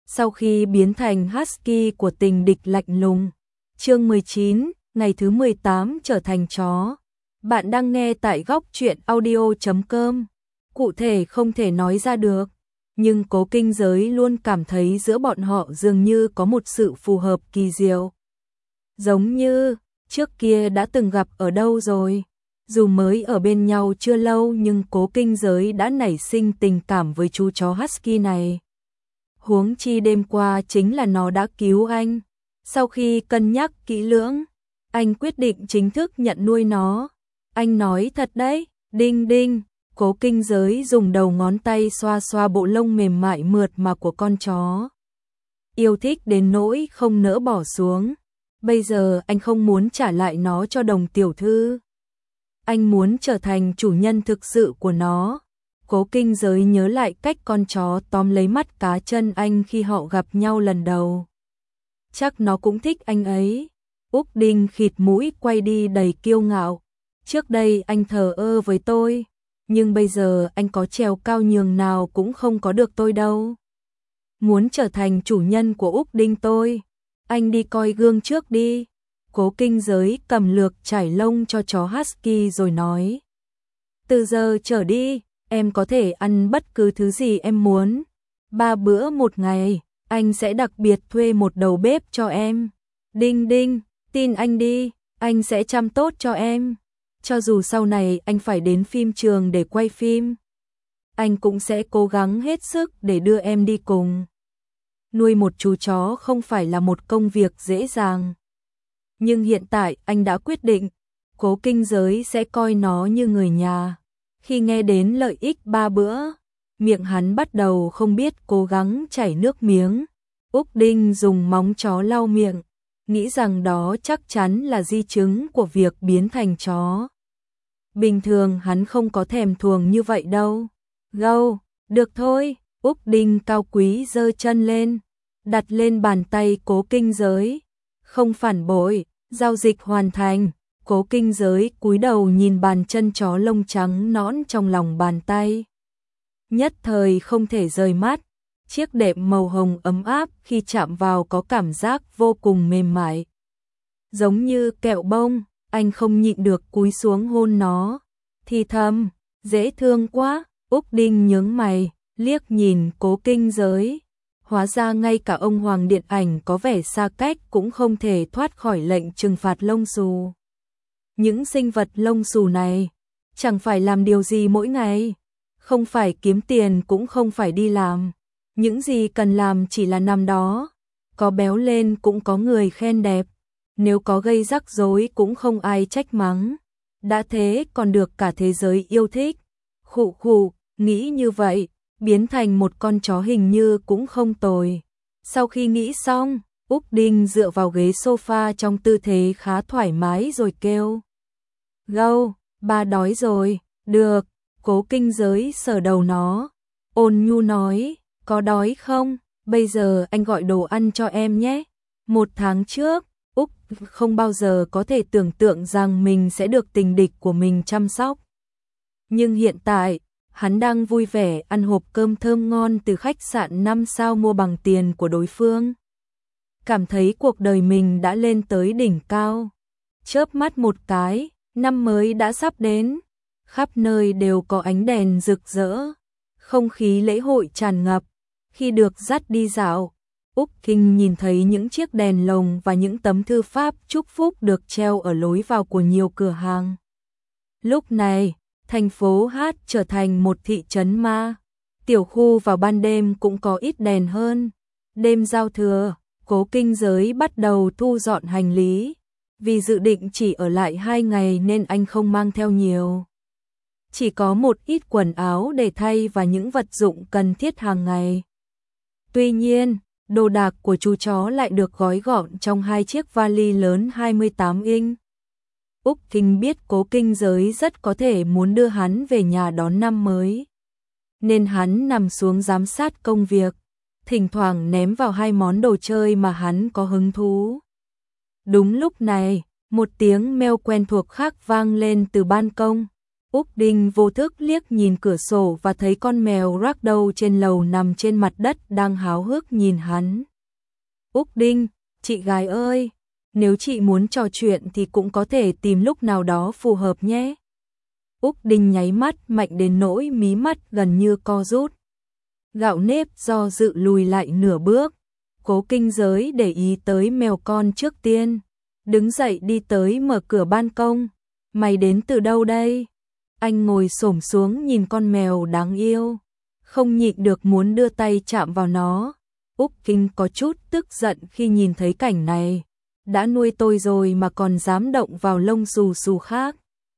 sau khi biến thành husky của tình địch lạnh lùng. Chương 19, ngày thứ 18 trở thành chó. Bạn đang nghe tại góc truyện audio.com. Cụ thể không thể nói ra được, nhưng Cố Kinh Giới luôn cảm thấy giữa bọn họ dường như có một sự phù hợp kỳ diệu. Giống như trước kia đã từng gặp ở đâu rồi. Dù mới ở bên nhau chưa lâu nhưng Cố Kinh Giới đã nảy sinh tình cảm với chú chó husky này. Huống chi đêm qua chính là nó đã cứu anh. Sau khi cân nhắc kỹ lưỡng, anh quyết định chính thức nhận nuôi nó. Anh nói thật đấy, đinh đinh. Cố Kinh Giới dùng đầu ngón tay xoa xoa bộ lông mềm mại mượt mà của con chó. Yêu thích đến nỗi không nỡ bỏ xuống. Bây giờ anh không muốn trả lại nó cho Đồng tiểu thư. Anh muốn trở thành chủ nhân thực sự của nó. Cố Kinh Giới nhớ lại cách con chó tóm lấy mắt cá chân anh khi họ gặp nhau lần đầu. Chắc nó cũng thích anh ấy. Úc Đinh khịt mũi quay đi đầy kiêu ngạo. Trước đây anh thờ ơ với tôi, nhưng bây giờ anh có trèo cao nhường nào cũng không có được tôi đâu. Muốn trở thành chủ nhân của Úc Đinh tôi, anh đi coi gương trước đi. Cố Kinh Giới cầm lược chải lông cho chó husky rồi nói. Từ giờ trở đi, em có thể ăn bất cứ thứ gì em muốn. 3 bữa một ngày, anh sẽ đặc biệt thuê một đầu bếp cho em. Đinh đinh, tin anh đi, anh sẽ chăm tốt cho em. Cho dù sau này anh phải đến phim trường để quay phim, anh cũng sẽ cố gắng hết sức để đưa em đi cùng. Nuôi một chú chó không phải là một công việc dễ dàng. Nhưng hiện tại anh đã quyết định, Cố Kinh Giới sẽ coi nó như người nhà. Khi nghe đến lợi ích 3 bữa, miệng hắn bắt đầu không biết cố gắng chảy nước miếng. Úc Đinh dùng móng chó lau miệng, nghĩ rằng đó chắc chắn là di chứng của việc biến thành chó. Bình thường hắn không có thèm thuồng như vậy đâu. Gâu, được thôi. Úc Đinh cao quý giơ chân lên, đặt lên bàn tay Cố Kinh Giới. Không phản bội, giao dịch hoàn thành. Cố Kinh Giới cúi đầu nhìn bàn chân chó lông trắng nõn trong lòng bàn tay. Nhất thời không thể rời mắt. Chiếc đệm màu hồng ấm áp khi chạm vào có cảm giác vô cùng mềm mại. Giống như kẹo bông, anh không nhịn được cúi xuống hôn nó. Thì thầm, dễ thương quá. Úc Đinh nhướng mày, liếc nhìn Cố Kinh Giới. Hóa ra ngay cả ông Hoàng điện ảnh có vẻ xa cách cũng không thể thoát khỏi lệnh trừng phạt lông xù. Những sinh vật lông xù này chẳng phải làm điều gì mỗi ngày, không phải kiếm tiền cũng không phải đi làm. Những gì cần làm chỉ là nằm đó, có béo lên cũng có người khen đẹp, nếu có gây rắc rối cũng không ai trách mắng. Đã thế còn được cả thế giới yêu thích. Khụ khụ, nghĩ như vậy, biến thành một con chó hình như cũng không tồi. Sau khi nghĩ xong, Úc Đinh dựa vào ghế sofa trong tư thế khá thoải mái rồi kêu. Gâu, ba đói rồi. Được. Cố Kinh Giới sờ đầu nó, ôn nhu nói, có đói không? Bây giờ anh gọi đồ ăn cho em nhé. 1 tháng trước, Úc không bao giờ có thể tưởng tượng rằng mình sẽ được tình địch của mình chăm sóc. Nhưng hiện tại, hắn đang vui vẻ ăn hộp cơm thơm ngon từ khách sạn 5 sao mua bằng tiền của đối phương. Cảm thấy cuộc đời mình đã lên tới đỉnh cao. Chớp mắt một cái, năm mới đã sắp đến. Khắp nơi đều có ánh đèn rực rỡ, không khí lễ hội tràn ngập. Khi được dắt đi dạo, Úc Kinh nhìn thấy những chiếc đèn lồng và những tấm thư pháp chúc phúc được treo ở lối vào của nhiều cửa hàng. Lúc này, thành phố Hát trở thành một thị trấn ma. Tiểu khu vào ban đêm cũng có ít đèn hơn. Đêm giao thừa, Cố Kinh Giới bắt đầu thu dọn hành lý. Vì dự định chỉ ở lại 2 ngày nên anh không mang theo nhiều. Chỉ có một ít quần áo để thay và những vật dụng cần thiết hàng ngày. Tuy nhiên, đồ đạc của chú chó lại được gói gọn trong 2 chiếc vali lớn 28 inch. Úc Kinh biết Cố Kinh Giới rất có thể muốn đưa hắn về nhà đón năm mới, nên hắn nằm xuống giám sát công việc, thỉnh thoảng ném vào 2 món đồ chơi mà hắn có hứng thú. Đúng lúc này, một tiếng meo quen thuộc khác vang lên từ ban công. Úc Đinh vô thức liếc nhìn cửa sổ và thấy con mèo ragdoll trên lầu nằm trên mặt đất đang háo hức nhìn hắn. Úc Đinh, chị gái ơi, nếu chị muốn trò chuyện thì cũng có thể tìm lúc nào đó phù hợp nhé. Úc Đinh nháy mắt mạnh đến nỗi mí mắt gần như co rút. Gạo nếp do dự lùi lại nửa bước. Cố Kinh Giới để ý tới mèo con trước tiên. Đứng dậy đi tới mở cửa ban công. Mày đến từ đâu đây? Anh ngồi xổm xuống nhìn con mèo đáng yêu. Không nhịn được muốn đưa tay chạm vào nó. Úc Kinh có chút tức giận khi nhìn thấy cảnh này. Đã nuôi tôi rồi mà còn dám động vào lông xù xù khác.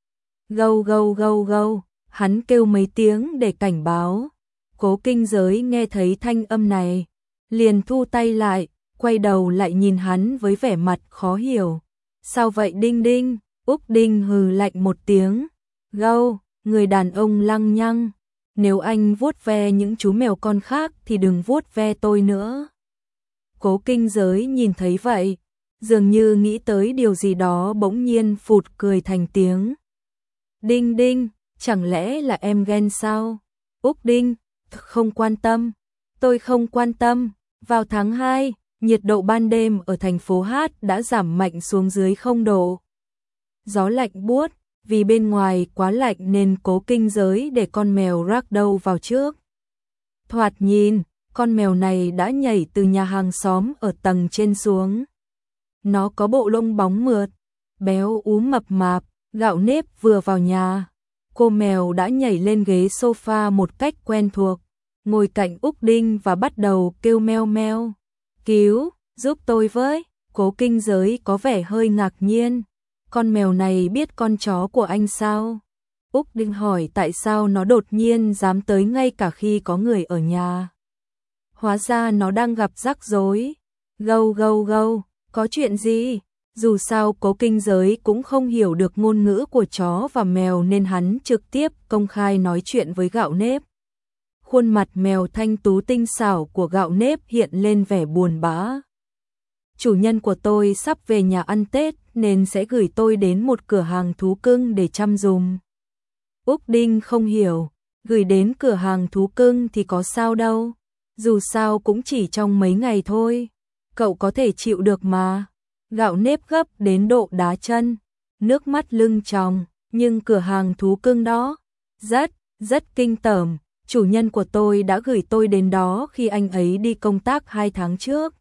Gâu gâu gâu gâu, hắn kêu mấy tiếng để cảnh báo. Cố Kinh Giới nghe thấy thanh âm này, liền thu tay lại, quay đầu lại nhìn hắn với vẻ mặt khó hiểu. Sao vậy Đinh Đinh? Úc Đinh hừ lạnh một tiếng. Gâu, người đàn ông lăng nhăng. Nếu anh vuốt ve những chú mèo con khác thì đừng vuốt ve tôi nữa. Cố Kinh Giới nhìn thấy vậy, dường như nghĩ tới điều gì đó bỗng nhiên phụt cười thành tiếng. Đinh Đinh, chẳng lẽ là em ghen sao? Úc Đinh, không quan tâm. Tôi không quan tâm. Vào tháng 2, nhiệt độ ban đêm ở thành phố Hát đã giảm mạnh xuống dưới 0 độ. Gió lạnh buốt, vì bên ngoài quá lạnh nên Cố Kinh Giới để con mèo ragdoll vào trước. Thoạt nhìn, con mèo này đã nhảy từ nhà hàng xóm ở tầng trên xuống. Nó có bộ lông bóng mượt, béo ú mập mạp. Gạo nếp vừa vào nhà, cô mèo đã nhảy lên ghế sofa một cách quen thuộc, ngồi cạnh Úc Đinh và bắt đầu kêu meo meo. Cứu, giúp tôi với. Cố Kinh Giới có vẻ hơi ngạc nhiên. Con mèo này biết con chó của anh sao? Úc Đinh hỏi tại sao nó đột nhiên dám tới ngay cả khi có người ở nhà. Hóa ra nó đang gặp rắc rối. Gâu gâu gâu, có chuyện gì? Dù sao Cố Kinh Giới cũng không hiểu được ngôn ngữ của chó và mèo nên hắn trực tiếp công khai nói chuyện với Gạo Nếp. Khuôn mặt mèo thanh tú tinh xảo của Gạo Nếp hiện lên vẻ buồn bã. Chủ nhân của tôi sắp về nhà ăn Tết nên sẽ gửi tôi đến một cửa hàng thú cưng để chăm giùm. Úc Đinh không hiểu, gửi đến cửa hàng thú cưng thì có sao đâu, dù sao cũng chỉ trong mấy ngày thôi, cậu có thể chịu được mà. Gạo Nếp gấp đến độ đá chân, nước mắt lưng tròng, nhưng cửa hàng thú cưng đó rất kinh tởm, chủ nhân của tôi đã gửi tôi đến đó khi anh ấy đi công tác 2 tháng trước.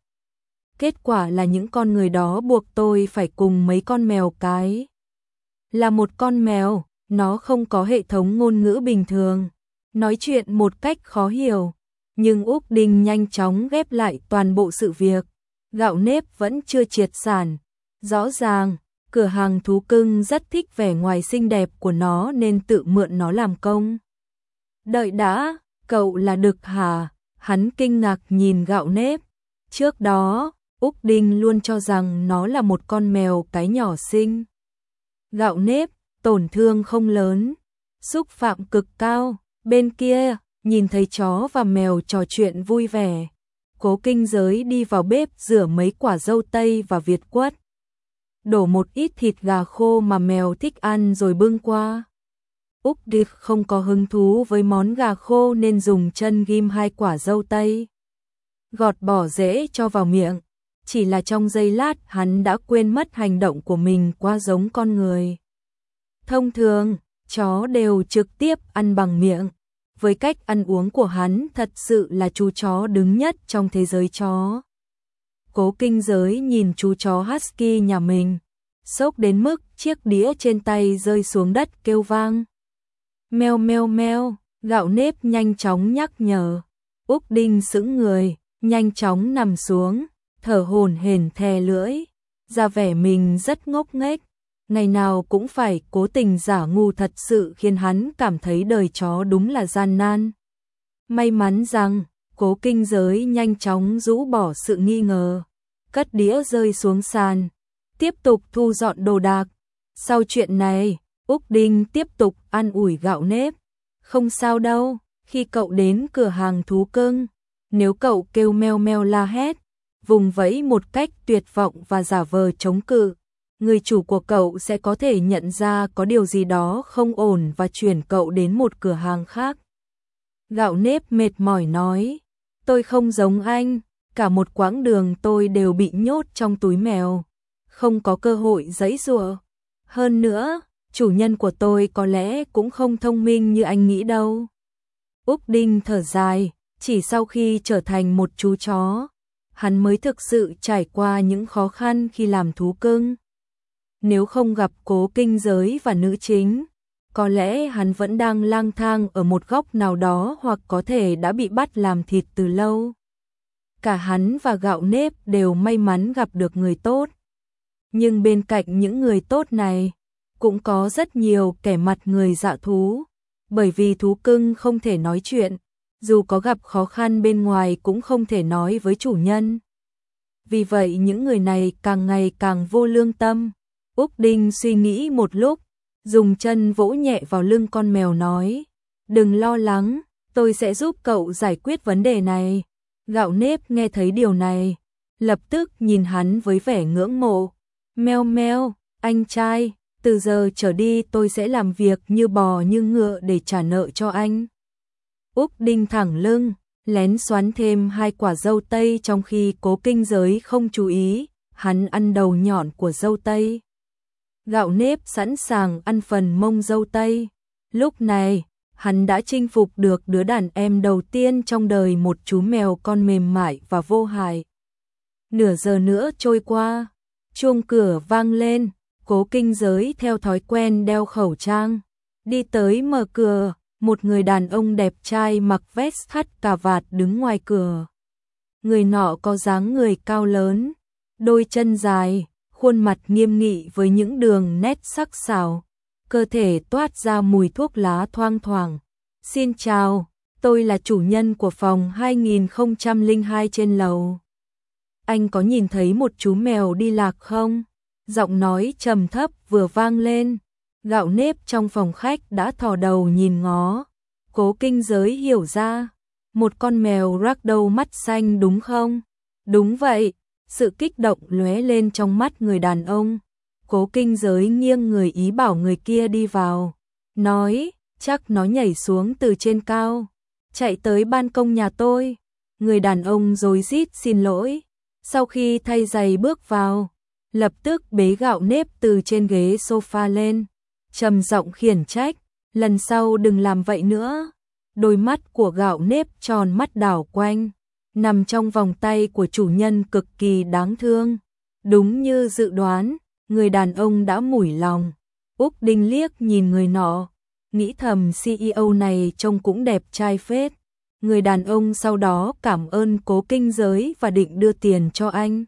Kết quả là những con người đó buộc tôi phải cùng mấy con mèo cái. Là một con mèo, nó không có hệ thống ngôn ngữ bình thường, nói chuyện một cách khó hiểu, nhưng Úc Đinh nhanh chóng ghép lại toàn bộ sự việc. Gạo Nếp vẫn chưa triệt sản. Rõ ràng, cửa hàng thú cưng rất thích vẻ ngoài xinh đẹp của nó nên tự mượn nó làm công. Đợi đã, cậu là Đực hả? Hắn kinh ngạc nhìn Gạo Nếp. Trước đó, Úc Đinh luôn cho rằng nó là một con mèo cái nhỏ xinh. Gạo Nếp, tổn thương không lớn, xúc phạm cực cao. Bên kia, nhìn thấy chó và mèo trò chuyện vui vẻ. Cố Kinh Giới đi vào bếp rửa mấy quả dâu tây và việt quất. Đổ một ít thịt gà khô mà mèo thích ăn rồi bưng qua. Úc Đinh không có hứng thú với món gà khô nên dùng chân ghim 2 quả dâu tây. Gọt bỏ rễ cho vào miệng. Chỉ là trong giây lát hắn đã quên mất hành động của mình quá giống con người. Thông thường, chó đều trực tiếp ăn bằng miệng. Với cách ăn uống của hắn thật sự là chú chó đứng nhất trong thế giới chó. Cố Kinh Giới nhìn chú chó Husky nhà mình, sốc đến mức chiếc đĩa trên tay rơi xuống đất kêu vang. Meo meo meo, Gạo Nếp nhanh chóng nhắc nhở. Úc Đinh sững người, nhanh chóng nằm xuống, thở hổn hển thè lưỡi, ra vẻ mình rất ngốc nghếch. Ngày nào cũng phải cố tình giả ngu thật sự khiến hắn cảm thấy đời chó đúng là gian nan. May mắn rằng, Cố Kinh Giới nhanh chóng rũ bỏ sự nghi ngờ, cất đĩa rơi xuống sàn, tiếp tục thu dọn đồ đạc. Sau chuyện này, Úc Đinh tiếp tục an ủi Gạo Nếp. Không sao đâu, khi cậu đến cửa hàng thú cưng, nếu cậu kêu meo meo la hét, vùng vẫy một cách tuyệt vọng và giả vờ chống cự, người chủ của cậu sẽ có thể nhận ra có điều gì đó không ổn và chuyển cậu đến một cửa hàng khác. Gạo nếp mệt mỏi nói, tôi không giống anh, cả một quãng đường tôi đều bị nhốt trong túi mèo, không có cơ hội giãy giụa. Hơn nữa, chủ nhân của tôi có lẽ cũng không thông minh như anh nghĩ đâu. Úc Đinh thở dài, chỉ sau khi trở thành một chú chó, hắn mới thực sự trải qua những khó khăn khi làm thú cưng. Nếu không gặp Cố Kinh Giới và nữ chính, có lẽ hắn vẫn đang lang thang ở một góc nào đó hoặc có thể đã bị bắt làm thịt từ lâu. Cả hắn và Gạo Nếp đều may mắn gặp được người tốt. Nhưng bên cạnh những người tốt này, cũng có rất nhiều kẻ mặt người dạ thú, bởi vì thú cưng không thể nói chuyện, dù có gặp khó khăn bên ngoài cũng không thể nói với chủ nhân. Vì vậy những người này càng ngày càng vô lương tâm. Úc Đinh suy nghĩ một lúc, dùng chân vỗ nhẹ vào lưng con mèo nói, đừng lo lắng, tôi sẽ giúp cậu giải quyết vấn đề này. Gạo Nếp nghe thấy điều này, lập tức nhìn hắn với vẻ ngưỡng mộ. Meo meo, anh trai, từ giờ trở đi tôi sẽ làm việc như bò như ngựa để trả nợ cho anh. Úc Đinh thẳng lưng, lén xoắn thêm 2 quả dâu tây trong khi Cố Kinh Giới không chú ý, hắn ăn đầu nhọn của dâu tây. Gạo Nếp sẵn sàng ăn phần mông dâu tây. Lúc này, hắn đã chinh phục được đứa đàn em đầu tiên trong đời một chú mèo con mềm mại và vô hại. Nửa giờ nữa trôi qua, chuông cửa vang lên, Cố Kinh Giới theo thói quen đeo khẩu trang, đi tới mở cửa, một người đàn ông đẹp trai mặc vest thắt cà vạt đứng ngoài cửa. Người nọ có dáng người cao lớn, đôi chân dài, khuôn mặt nghiêm nghị với những đường nét sắc sảo, cơ thể toát ra mùi thuốc lá thoang thoảng. Xin chào, tôi là chủ nhân của phòng 2002 trên lầu. Anh có nhìn thấy một chú mèo đi lạc không? Giọng nói trầm thấp vừa vang lên. Gạo Nếp trong phòng khách đã thò đầu nhìn ngó. Cố Kinh Giới hiểu ra, một con mèo ragdoll mắt xanh đúng không? Đúng vậy. Sự kích động lóe lên trong mắt người đàn ông. Cố Kinh Giới nghiêng người ý bảo người kia đi vào, nói, chắc nó nhảy xuống từ trên cao, chạy tới ban công nhà tôi. Người đàn ông rối rít xin lỗi, sau khi thay giày bước vào, lập tức bế Gạo Nếp từ trên ghế sofa lên, trầm giọng khiển trách, lần sau đừng làm vậy nữa. Đôi mắt của Gạo Nếp tròn mắt đảo quanh, nằm trong vòng tay của chủ nhân cực kỳ đáng thương. Đúng như dự đoán, người đàn ông đã mủi lòng. Úc Đinh liếc nhìn người nọ, nghĩ thầm CEO này trông cũng đẹp trai phết. Người đàn ông sau đó cảm ơn Cố Kinh Giới và định đưa tiền cho anh.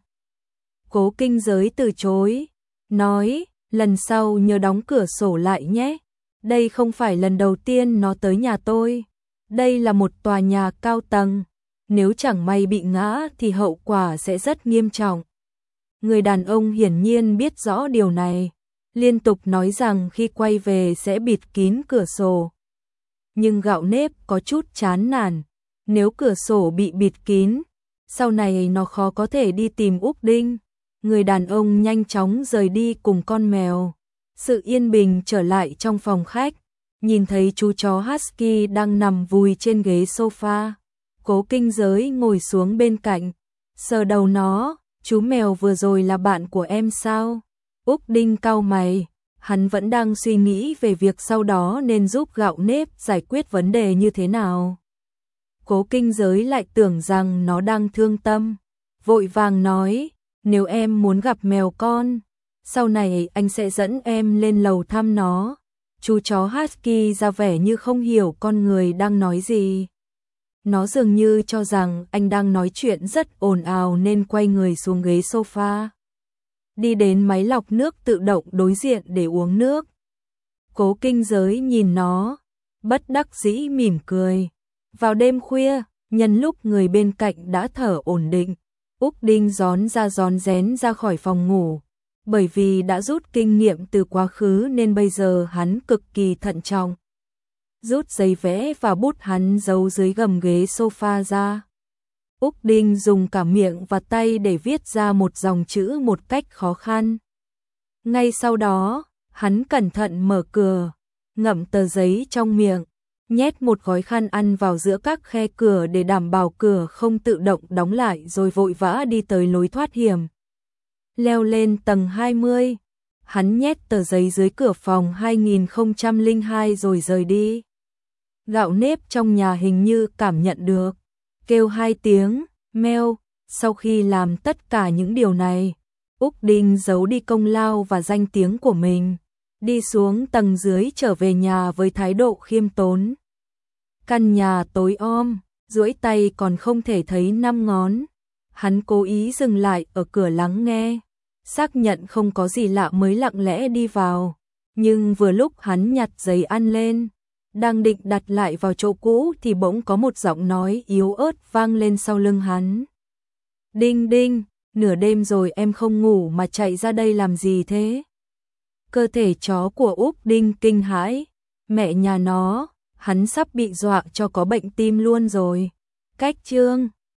Cố Kinh Giới từ chối, nói, lần sau nhớ đóng cửa sổ lại nhé. Đây không phải lần đầu tiên nó tới nhà tôi. Đây là một tòa nhà cao tầng. Nếu chẳng may bị ngã thì hậu quả sẽ rất nghiêm trọng. Người đàn ông hiển nhiên biết rõ điều này, liên tục nói rằng khi quay về sẽ bịt kín cửa sổ. Nhưng Gạo Nếp có chút chán nản, nếu cửa sổ bị bịt kín, sau này nó khó có thể đi tìm Úc Đinh. Người đàn ông nhanh chóng rời đi cùng con mèo. Sự yên bình trở lại trong phòng khách, nhìn thấy chú chó Husky đang nằm vùi trên ghế sofa. Cố Kinh Giới ngồi xuống bên cạnh, sờ đầu nó, chú mèo vừa rồi là bạn của em sao? Úc Đinh cau mày, hắn vẫn đang suy nghĩ về việc sau đó nên giúp Gạo Nếp giải quyết vấn đề như thế nào. Cố Kinh Giới lại tưởng rằng nó đang thương tâm, vội vàng nói, nếu em muốn gặp mèo con, sau này anh sẽ dẫn em lên lầu thăm nó. Chú chó Husky ra vẻ như không hiểu con người đang nói gì. Nó dường như cho rằng anh đang nói chuyện rất ồn ào nên quay người xuống ghế sofa, đi đến máy lọc nước tự động đối diện để uống nước. Cố Kinh Giới nhìn nó, bất đắc dĩ mỉm cười. Vào đêm khuya, nhân lúc người bên cạnh đã thở ổn định, Úc Đinh rón rén ra khỏi phòng ngủ. Bởi vì đã rút kinh nghiệm từ quá khứ nên bây giờ hắn cực kỳ thận trọng. Rút giấy vẽ và bút hắn giấu dưới gầm ghế sofa ra. Úc Đinh dùng cả miệng và tay để viết ra một dòng chữ một cách khó khăn. Ngay sau đó, hắn cẩn thận mở cửa, ngậm tờ giấy trong miệng, nhét một gói khăn ăn vào giữa các khe cửa để đảm bảo cửa không tự động đóng lại rồi vội vã đi tới lối thoát hiểm. Leo lên tầng 20, hắn nhét tờ giấy dưới cửa phòng 2002 rồi rời đi. Gạo nếp trong nhà hình như cảm nhận được, kêu 2 tiếng, meo. Sau khi làm tất cả những điều này, Úc Đinh giấu đi công lao và danh tiếng của mình, đi xuống tầng dưới trở về nhà với thái độ khiêm tốn. Căn nhà tối om, duỗi tay còn không thể thấy 5 ngón. Hắn cố ý dừng lại ở cửa lắng nghe, xác nhận không có gì lạ mới lặng lẽ đi vào. Nhưng vừa lúc hắn nhặt giấy ăn lên, đang định đặt lại vào chỗ cũ thì bỗng có một giọng nói yếu ớt vang lên sau lưng hắn. Đinh Đinh, nửa đêm rồi em không ngủ mà chạy ra đây làm gì thế? Cơ thể chó của Úc Đinh kinh hãi, mẹ nhà nó, hắn sắp bị dọa cho có bệnh tim luôn rồi. Cách chương